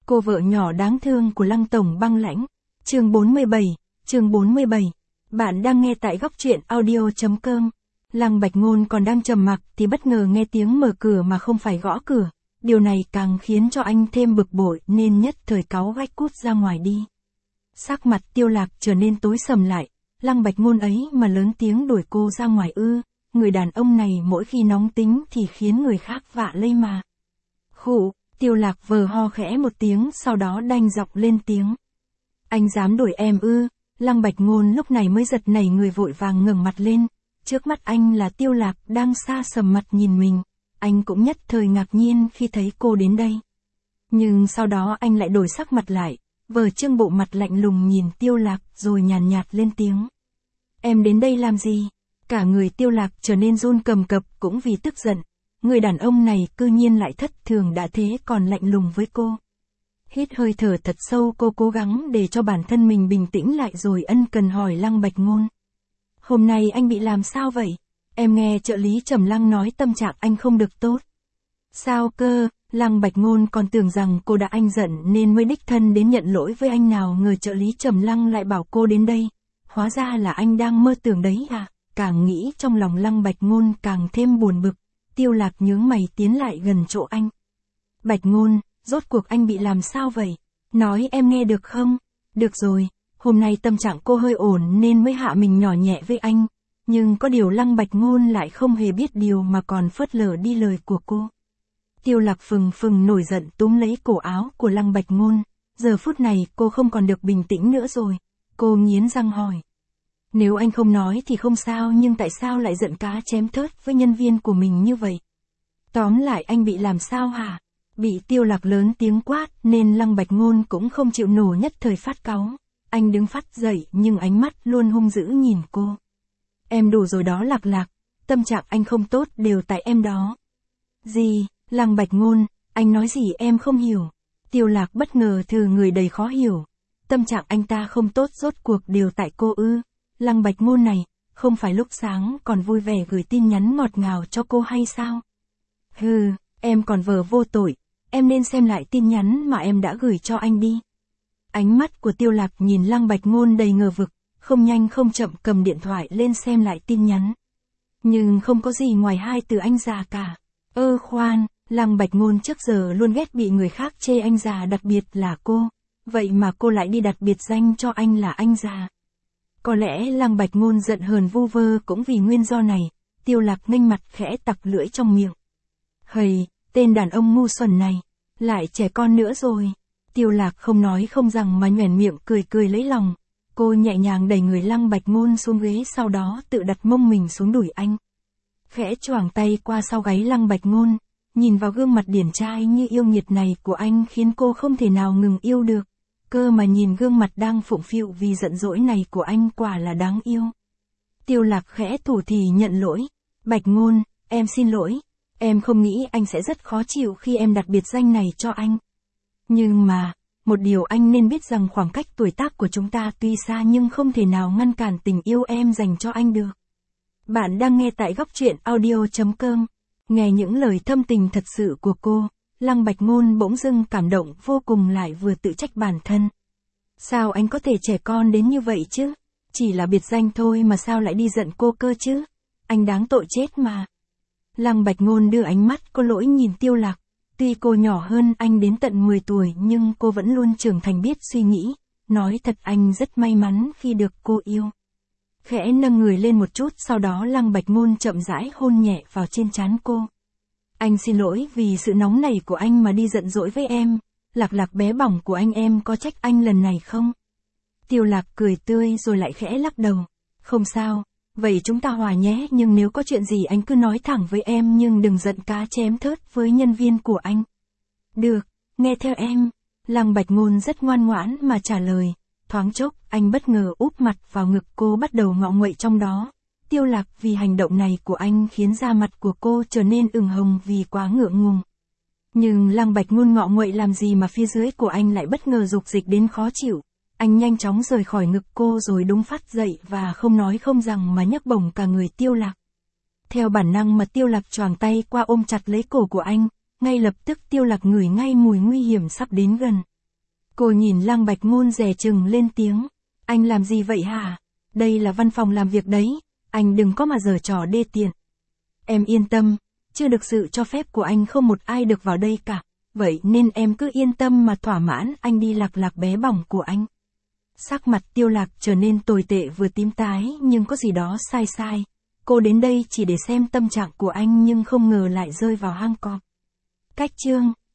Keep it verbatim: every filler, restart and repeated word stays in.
cô vợ nhỏ đáng thương của Lăng tổng băng lãnh. Chương bốn mươi bảy, chương bốn mươi bảy. Bạn đang nghe tại góc truyện audio chấm com. Lăng Bạch Ngôn còn đang trầm mặc thì bất ngờ nghe tiếng mở cửa mà không phải gõ cửa. Điều này càng khiến cho anh thêm bực bội nên nhất thời cáu gắt cút ra ngoài đi. Sắc mặt Tiêu Lạc trở nên tối sầm lại. Lăng Bạch Ngôn ấy mà lớn tiếng đuổi cô ra ngoài ư? Người đàn ông này mỗi khi nóng tính thì khiến người khác vạ lây mà. Khụ, Tiêu Lạc vờ ho khẽ một tiếng sau đó đanh giọng lên tiếng. Anh dám đuổi em ư? Lăng Bạch Ngôn lúc này mới giật nảy người vội vàng ngẩng mặt lên. Trước mắt anh là Tiêu Lạc đang xa sầm mặt nhìn mình. Anh cũng nhất thời ngạc nhiên khi thấy cô đến đây. Nhưng sau đó anh lại đổi sắc mặt lại, vờ trương bộ mặt lạnh lùng nhìn Tiêu Lạc rồi nhàn nhạt, nhạt lên tiếng. Em đến đây làm gì? Cả người Tiêu Lạc trở nên run cầm cập cũng vì tức giận. Người đàn ông này cư nhiên lại thất thường đã thế còn lạnh lùng với cô. Hít hơi thở thật sâu, cô cố gắng để cho bản thân mình bình tĩnh lại rồi ân cần hỏi Lăng Bạch Ngôn. Hôm nay anh bị làm sao vậy? Em nghe trợ lý Trầm Lăng nói tâm trạng anh không được tốt. Sao cơ? Lăng Bạch Ngôn còn tưởng rằng cô đã anh giận nên mới đích thân đến nhận lỗi với anh, nào ngờ trợ lý Trầm Lăng lại bảo cô đến đây. Hóa ra là anh đang mơ tưởng đấy à? Càng nghĩ trong lòng Lăng Bạch Ngôn càng thêm buồn bực. Tiêu Lạc nhướng mày tiến lại gần chỗ anh. Bạch Ngôn, rốt cuộc anh bị làm sao vậy? Nói em nghe được không? Được rồi, hôm nay tâm trạng cô hơi ổn nên mới hạ mình nhỏ nhẹ với anh. Nhưng có điều Lăng Bạch Ngôn lại không hề biết điều mà còn phớt lờ đi lời của cô. Tiêu Lạc phừng phừng nổi giận túm lấy cổ áo của Lăng Bạch Ngôn. Giờ phút này cô không còn được bình tĩnh nữa rồi. Cô nghiến răng hỏi. Nếu anh không nói thì không sao, nhưng tại sao lại giận cá chém thớt với nhân viên của mình như vậy? Tóm lại anh bị làm sao hả? Bị Tiêu Lạc lớn tiếng quát nên Lăng Bạch Ngôn cũng không chịu nổi, nhất thời phát cáu. Anh đứng phắt dậy nhưng ánh mắt luôn hung dữ nhìn cô. Em đủ rồi đó Lạc Lạc, tâm trạng anh không tốt đều tại em đó. Gì? Lăng Bạch Ngôn, anh nói gì em không hiểu. Tiêu Lạc bất ngờ thừ người đầy khó hiểu. Tâm trạng anh ta không tốt rốt cuộc đều tại cô ư? Lăng Bạch Ngôn này, không phải lúc sáng còn vui vẻ gửi tin nhắn ngọt ngào cho cô hay sao? Hừ, em còn vờ vô tội, em nên xem lại tin nhắn mà em đã gửi cho anh đi. Ánh mắt của Tiêu Lạc nhìn Lăng Bạch Ngôn đầy ngờ vực, không nhanh không chậm cầm điện thoại lên xem lại tin nhắn. Nhưng không có gì ngoài hai từ anh già cả. Ơ khoan, Lăng Bạch Ngôn trước giờ luôn ghét bị người khác chê anh già, đặc biệt là cô. Vậy mà cô lại đi đặt biệt danh cho anh là anh già. Có lẽ Lăng Bạch Ngôn giận hờn vu vơ cũng vì nguyên do này. Tiêu Lạc nghênh mặt khẽ tặc lưỡi trong miệng. Hầy, tên đàn ông ngu xuẩn này, lại trẻ con nữa rồi. Tiêu Lạc không nói không rằng mà nhoẻn miệng cười cười lấy lòng. Cô nhẹ nhàng đẩy người Lăng Bạch Ngôn xuống ghế, sau đó tự đặt mông mình xuống đùi anh. Khẽ choàng tay qua sau gáy Lăng Bạch Ngôn, nhìn vào gương mặt điển trai như yêu nghiệt này của anh khiến cô không thể nào ngừng yêu được. Cơ mà nhìn gương mặt đang phụng phịu vì giận dỗi này của anh quả là đáng yêu. Tiêu Lạc khẽ thủ thỉ nhận lỗi. Bạch Ngôn, em xin lỗi. Em không nghĩ anh sẽ rất khó chịu khi em đặt biệt danh này cho anh. Nhưng mà, một điều anh nên biết rằng khoảng cách tuổi tác của chúng ta tuy xa nhưng không thể nào ngăn cản tình yêu em dành cho anh được. Bạn đang nghe tại góc truyện audio chấm com. Nghe những lời thâm tình thật sự của cô, Lăng Bạch Ngôn bỗng dưng cảm động vô cùng, lại vừa tự trách bản thân. Sao anh có thể trẻ con đến như vậy chứ? Chỉ là biệt danh thôi mà sao lại đi giận cô cơ chứ? Anh đáng tội chết mà. Lăng Bạch Ngôn đưa ánh mắt có lỗi nhìn Tiêu Lạc. Tuy cô nhỏ hơn anh đến tận mười tuổi nhưng cô vẫn luôn trưởng thành biết suy nghĩ. Nói thật anh rất may mắn khi được cô yêu. Khẽ nâng người lên một chút, sau đó Lăng Bạch Ngôn chậm rãi hôn nhẹ vào trên trán cô. Anh xin lỗi vì sự nóng nảy của anh mà đi giận dỗi với em. Lạc Lạc bé bỏng của anh, em có trách anh lần này không? Tiêu Lạc cười tươi rồi lại khẽ lắc đầu. Không sao, vậy chúng ta hòa nhé, nhưng nếu có chuyện gì anh cứ nói thẳng với em, nhưng đừng giận cá chém thớt với nhân viên của anh. Được, nghe theo em. Lăng Bạch Ngôn rất ngoan ngoãn mà trả lời. Thoáng chốc, anh bất ngờ úp mặt vào ngực cô bắt đầu ngọ nguậy trong đó. Tiêu Lạc vì hành động này của anh khiến da mặt của cô trở nên ửng hồng vì quá ngượng ngùng. Nhưng Lăng Bạch Ngôn ngọ nguậy làm gì mà phía dưới của anh lại bất ngờ dục dịch đến khó chịu. Anh nhanh chóng rời khỏi ngực cô rồi đúng phát dậy và không nói không rằng mà nhấc bổng cả người Tiêu Lạc. Theo bản năng mà Tiêu Lạc choàng tay qua ôm chặt lấy cổ của anh, ngay lập tức Tiêu Lạc ngửi ngay mùi nguy hiểm sắp đến gần. Cô nhìn Lăng Bạch Ngôn dè chừng lên tiếng. Anh làm gì vậy hả? Đây là văn phòng làm việc đấy, anh đừng có mà giở trò đê tiện. Em yên tâm, chưa được sự cho phép của anh không một ai được vào đây cả, vậy nên em cứ yên tâm mà thỏa mãn anh đi lạc lạc bé bỏng của anh. Sắc mặt Tiêu Lạc trở nên tồi tệ vừa tím tái nhưng có gì đó sai sai. Cô đến đây chỉ để xem tâm trạng của anh nhưng không ngờ lại rơi vào hang cọp. Cách chương